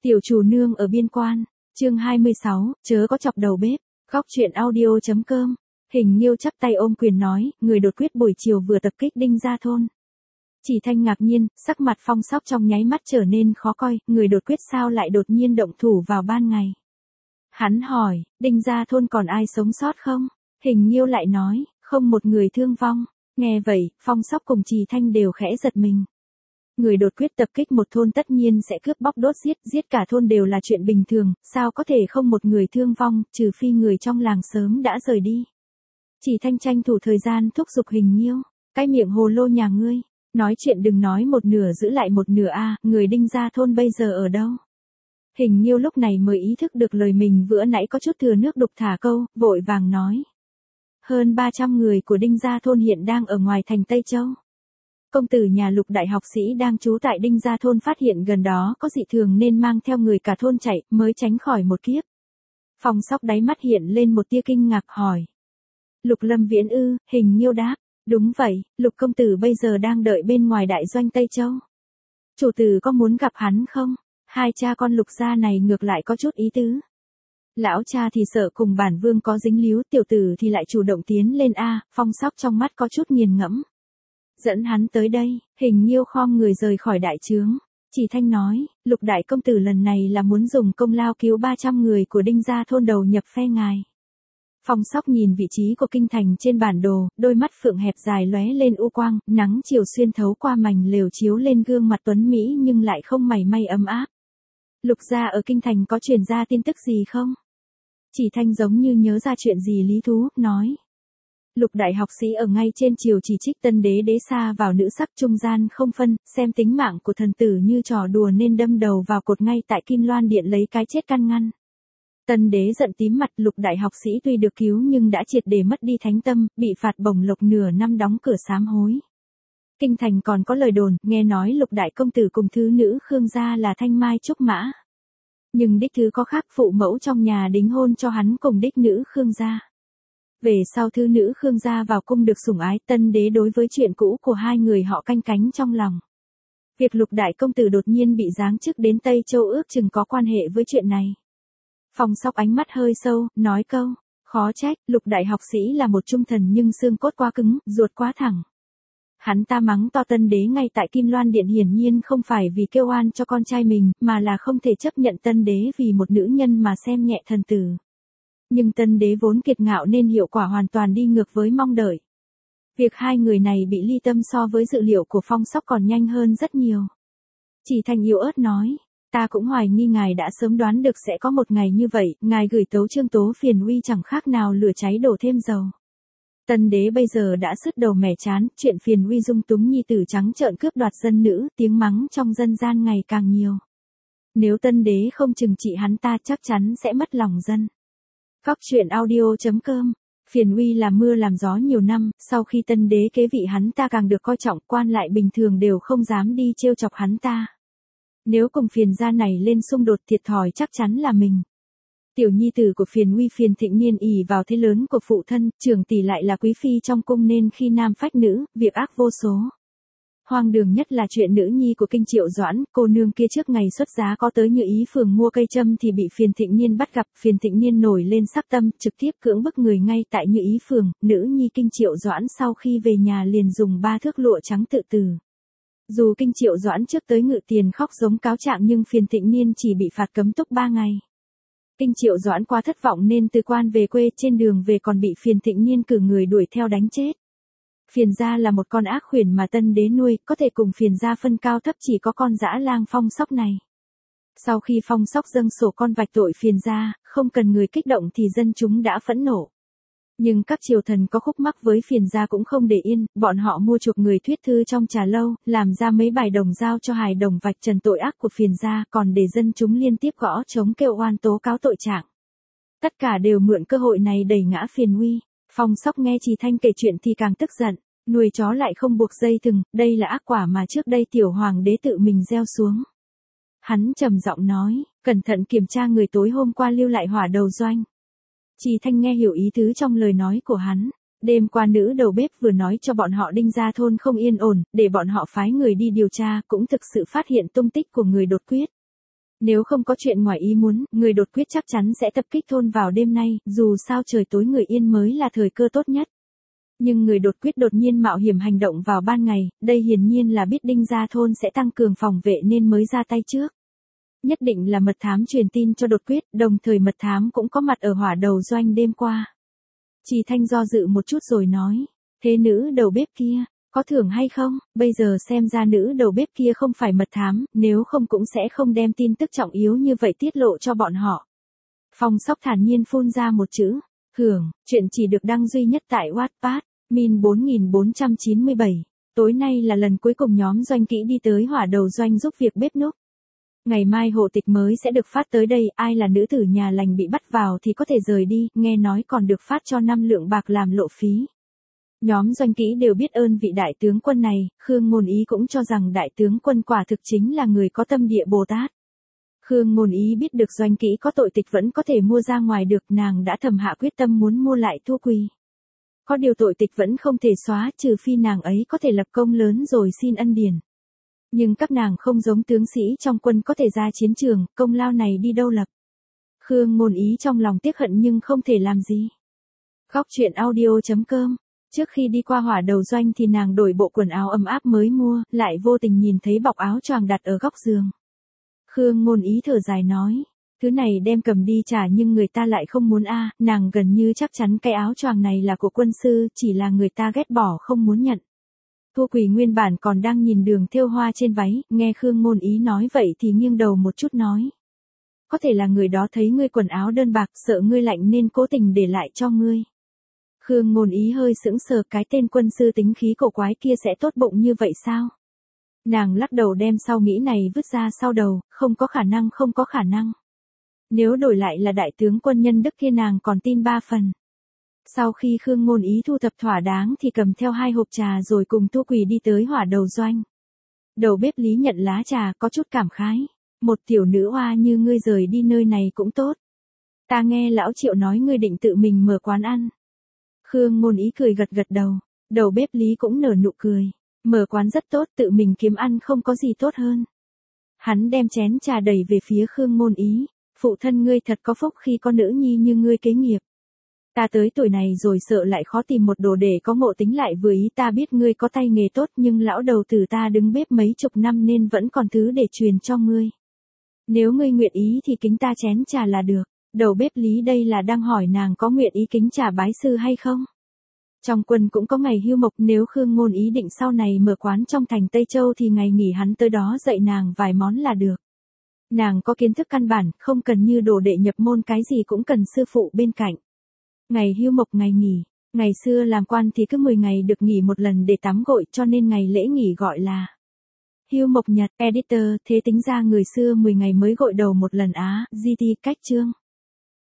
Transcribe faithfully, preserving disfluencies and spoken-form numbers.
Tiểu chủ nương ở biên quan, chương hai mươi sáu, chớ có chọc đầu bếp, góc truyện audio.com. Hình Nhiêu chắp tay ôm quyền nói, người đột quyết buổi chiều vừa tập kích Đinh Gia Thôn. Chỉ Thanh ngạc nhiên, sắc mặt Phong Sóc trong nháy mắt trở nên khó coi, người đột quyết sao lại đột nhiên động thủ vào ban ngày. Hắn hỏi, Đinh Gia Thôn còn ai sống sót không? Hình Nhiêu lại nói, không một người thương vong. Nghe vậy, Phong Sóc cùng Chỉ Thanh đều khẽ giật mình. Người đột quyết tập kích một thôn tất nhiên sẽ cướp bóc đốt giết, giết cả thôn đều là chuyện bình thường, sao có thể không một người thương vong, trừ phi người trong làng sớm đã rời đi. Chỉ Thanh tranh thủ thời gian thúc giục Hình Nhiêu, cái miệng hồ lô nhà ngươi, nói chuyện đừng nói một nửa giữ lại một nửa a, người Đinh Gia Thôn bây giờ ở đâu? Hình Nhiêu lúc này mới ý thức được lời mình vừa nãy có chút thừa nước đục thả câu, vội vàng nói. Hơn ba trăm người của Đinh Gia Thôn hiện đang ở ngoài thành Tây Châu. Công tử nhà Lục đại học sĩ đang trú tại Đinh Gia Thôn phát hiện gần đó có dị thường nên mang theo người cả thôn chạy, mới tránh khỏi một kiếp. Phong Sóc đáy mắt hiện lên một tia kinh ngạc hỏi. Lục Lâm Viễn ư? Hình Nhiêu đáp. Đúng vậy, Lục công tử bây giờ đang đợi bên ngoài đại doanh Tây Châu. Chủ tử có muốn gặp hắn không? Hai cha con Lục gia này ngược lại có chút ý tứ. Lão cha thì sợ cùng bản vương có dính líu, tiểu tử thì lại chủ động tiến lên a. Phong Sóc trong mắt có chút nghiền ngẫm. Dẫn hắn tới đây, Hình Nhiêu khom người rời khỏi đại trướng. Chỉ Thanh nói, Lục đại công tử lần này là muốn dùng công lao cứu ba trăm người của Đinh Gia Thôn đầu nhập phe ngài. Phong Sóc nhìn vị trí của kinh thành trên bản đồ, đôi mắt phượng hẹp dài lóe lên u quang, nắng chiều xuyên thấu qua mảnh lều chiếu lên gương mặt tuấn mỹ nhưng lại không mảy may ấm áp. Lục gia ở kinh thành có truyền ra tin tức gì không? Chỉ Thanh giống như nhớ ra chuyện gì lý thú, nói. Lục đại học sĩ ở ngay trên triều chỉ trích Tân đế đế xa vào nữ sắc trung gian không phân, xem tính mạng của thần tử như trò đùa nên đâm đầu vào cột ngay tại Kim Loan Điện lấy cái chết căn ngăn. Tân đế giận tím mặt, Lục đại học sĩ tuy được cứu nhưng đã triệt để mất đi thánh tâm, bị phạt bổng lộc nửa năm đóng cửa sám hối. Kinh thành còn có lời đồn, nghe nói Lục đại công tử cùng thứ nữ Khương gia là thanh mai trúc mã. Nhưng đích thứ có khác, phụ mẫu trong nhà đính hôn cho hắn cùng đích nữ Khương gia. Về sau thư nữ Khương gia vào cung được sủng ái, Tân đế đối với chuyện cũ của hai người họ canh cánh trong lòng. Việc Lục đại công tử đột nhiên bị giáng chức đến Tây Châu ước chừng có quan hệ với chuyện này. Phong Sóc ánh mắt hơi sâu, nói câu, khó trách, Lục đại học sĩ là một trung thần nhưng xương cốt quá cứng, ruột quá thẳng. Hắn ta mắng to Tân đế ngay tại Kim Loan Điện hiển nhiên không phải vì kêu oan cho con trai mình, mà là không thể chấp nhận Tân đế vì một nữ nhân mà xem nhẹ thần tử. Nhưng Tân đế vốn kiệt ngạo nên hiệu quả hoàn toàn đi ngược với mong đợi. Việc hai người này bị ly tâm so với dự liệu của Phong Sóc còn nhanh hơn rất nhiều. Chỉ Thanh yếu ớt nói, ta cũng hoài nghi ngài đã sớm đoán được sẽ có một ngày như vậy, ngài gửi tấu chương tố phiền uy chẳng khác nào lửa cháy đổ thêm dầu. Tân đế bây giờ đã sứt đầu mẻ chán, chuyện phiền uy dung túng nhi tử trắng trợn cướp đoạt dân nữ, tiếng mắng trong dân gian ngày càng nhiều. Nếu Tân đế không trừng trị hắn ta chắc chắn sẽ mất lòng dân. Góc truyện audio.com. Phiền uy làm mưa làm gió nhiều năm, sau khi Tân đế kế vị hắn ta càng được coi trọng, quan lại bình thường đều không dám đi trêu chọc hắn ta. Nếu cùng Phiền gia này lên xung đột thiệt thòi chắc chắn là mình. Tiểu nhi tử của Phiền uy Phiền Thịnh Niên ỷ vào thế lớn của phụ thân, trưởng tỷ lại là quý phi trong cung nên khi nam phách nữ, việc ác vô số. Hoang đường nhất là chuyện nữ nhi của Kinh Triệu Doãn, cô nương kia trước ngày xuất giá có tới Như Ý phường mua cây châm thì bị Phiền Thịnh Niên bắt gặp, Phiền Thịnh Niên nổi lên sắc tâm, trực tiếp cưỡng bức người ngay tại Như Ý phường, nữ nhi Kinh Triệu Doãn sau khi về nhà liền dùng ba thước lụa trắng tự tử. Dù Kinh Triệu Doãn trước tới ngự tiền khóc giống cáo trạng nhưng Phiền Thịnh Niên chỉ bị phạt cấm túc ba ngày. Kinh Triệu Doãn quá thất vọng nên từ quan về quê, trên đường về còn bị Phiền Thịnh Niên cử người đuổi theo đánh chết. Phiền gia là một con ác khuyển mà Tân đế nuôi, có thể cùng Phiền gia phân cao thấp chỉ có con dã lang Phong Sóc này. Sau khi Phong Sóc dâng sổ con vạch tội Phiền gia, không cần người kích động thì dân chúng đã phẫn nộ. Nhưng các triều thần có khúc mắc với Phiền gia cũng không để yên, bọn họ mua chuộc người thuyết thư trong trà lâu, làm ra mấy bài đồng giao cho hài đồng vạch trần tội ác của Phiền gia, còn để dân chúng liên tiếp gõ trống kêu oan tố cáo tội trạng. Tất cả đều mượn cơ hội này đẩy ngã Phiền uy. Phong Sóc nghe Chỉ Thanh kể chuyện thì càng tức giận, nuôi chó lại không buộc dây thừng, đây là ác quả mà trước đây tiểu hoàng đế tự mình gieo xuống. Hắn trầm giọng nói, cẩn thận kiểm tra người tối hôm qua lưu lại hỏa đầu doanh. Chỉ Thanh nghe hiểu ý tứ trong lời nói của hắn. Đêm qua nữ đầu bếp vừa nói cho bọn họ Đinh Gia Thôn không yên ổn, để bọn họ phái người đi điều tra, cũng thực sự phát hiện tung tích của người đột quyết. Nếu không có chuyện ngoài ý muốn, người đột quyết chắc chắn sẽ tập kích thôn vào đêm nay, dù sao trời tối người yên mới là thời cơ tốt nhất. Nhưng người đột quyết đột nhiên mạo hiểm hành động vào ban ngày, đây hiển nhiên là biết Đinh Gia thôn sẽ tăng cường phòng vệ nên mới ra tay trước. Nhất định là mật thám truyền tin cho đột quyết, đồng thời mật thám cũng có mặt ở hỏa đầu doanh đêm qua. Trì Thanh do dự một chút rồi nói, thế nữ đầu bếp kia, có thưởng hay không? Bây giờ xem ra nữ đầu bếp kia không phải mật thám, nếu không cũng sẽ không đem tin tức trọng yếu như vậy tiết lộ cho bọn họ. Phong Sóc thản nhiên phun ra một chữ, hưởng, chuyện chỉ được đăng duy nhất tại Wattpad, min bốn nghìn bốn trăm chín mươi bảy. Tối nay là lần cuối cùng nhóm doanh kỹ đi tới hỏa đầu doanh giúp việc bếp núc. Ngày mai hộ tịch mới sẽ được phát tới đây, ai là nữ tử nhà lành bị bắt vào thì có thể rời đi, nghe nói còn được phát cho năm lượng bạc làm lộ phí. Nhóm doanh kỹ đều biết ơn vị đại tướng quân này, Khương Ngôn Ý cũng cho rằng đại tướng quân quả thực chính là người có tâm địa Bồ Tát. Khương Ngôn Ý biết được doanh kỹ có tội tịch vẫn có thể mua ra ngoài được, nàng đã thầm hạ quyết tâm muốn mua lại Thu Quỳ. Có điều tội tịch vẫn không thể xóa, trừ phi nàng ấy có thể lập công lớn rồi xin ân điển. Nhưng các nàng không giống tướng sĩ trong quân có thể ra chiến trường, công lao này đi đâu lập. Khương Ngôn Ý trong lòng tiếc hận nhưng không thể làm gì. Góc truyện audio chấm com. Trước khi đi qua hỏa đầu doanh thì nàng đổi bộ quần áo ấm áp mới mua, lại vô tình nhìn thấy bọc áo choàng đặt ở góc giường. Khương Ngôn Ý thở dài nói, thứ này đem cầm đi trả nhưng người ta lại không muốn a, nàng gần như chắc chắn cái áo choàng này là của quân sư, chỉ là người ta ghét bỏ không muốn nhận. Thu Quỳ nguyên bản còn đang nhìn đường thêu hoa trên váy, nghe Khương Ngôn Ý nói vậy thì nghiêng đầu một chút nói. Có thể là người đó thấy ngươi quần áo đơn bạc, sợ ngươi lạnh nên cố tình để lại cho ngươi. Khương Ngôn Ý hơi sững sờ, cái tên quân sư tính khí cổ quái kia sẽ tốt bụng như vậy sao? Nàng lắc đầu đem sau nghĩ này vứt ra sau đầu, không có khả năng không có khả năng. Nếu đổi lại là đại tướng quân nhân đức kia nàng còn tin ba phần. Sau khi Khương Ngôn Ý thu thập thỏa đáng thì cầm theo hai hộp trà rồi cùng Thu Quỳ đi tới hỏa đầu doanh. Đầu bếp Lý nhận lá trà có chút cảm khái. Một tiểu nữ hoa như ngươi rời đi nơi này cũng tốt. Ta nghe lão Triệu nói ngươi định tự mình mở quán ăn. Khương Ngôn Ý cười gật gật đầu. Đầu bếp Lý cũng nở nụ cười. Mở quán rất tốt, tự mình kiếm ăn không có gì tốt hơn. Hắn đem chén trà đẩy về phía Khương Ngôn Ý. Phụ thân ngươi thật có phúc khi có nữ nhi như ngươi kế nghiệp. Ta tới tuổi này rồi sợ lại khó tìm một đồ để có ngộ tính lại vừa ý, ta biết ngươi có tay nghề tốt nhưng lão đầu tử ta đứng bếp mấy chục năm nên vẫn còn thứ để truyền cho ngươi. Nếu ngươi nguyện ý thì kính ta chén trà là được. Đầu bếp Lý đây là đang hỏi nàng có nguyện ý kính trà bái sư hay không. Trong quân cũng có ngày hưu mộc, nếu Khương Ngôn Ý định sau này mở quán trong thành Tây Châu thì ngày nghỉ hắn tới đó dạy nàng vài món là được. Nàng có kiến thức căn bản, không cần như đồ đệ nhập môn, cái gì cũng cần sư phụ bên cạnh. Ngày hưu mộc ngày nghỉ, ngày xưa làm quan thì cứ mười ngày được nghỉ một lần để tắm gội cho nên ngày lễ nghỉ gọi là hưu mộc nhật. Editor, thế tính ra người xưa mười ngày mới gội đầu một lần á, giê tê cách chương.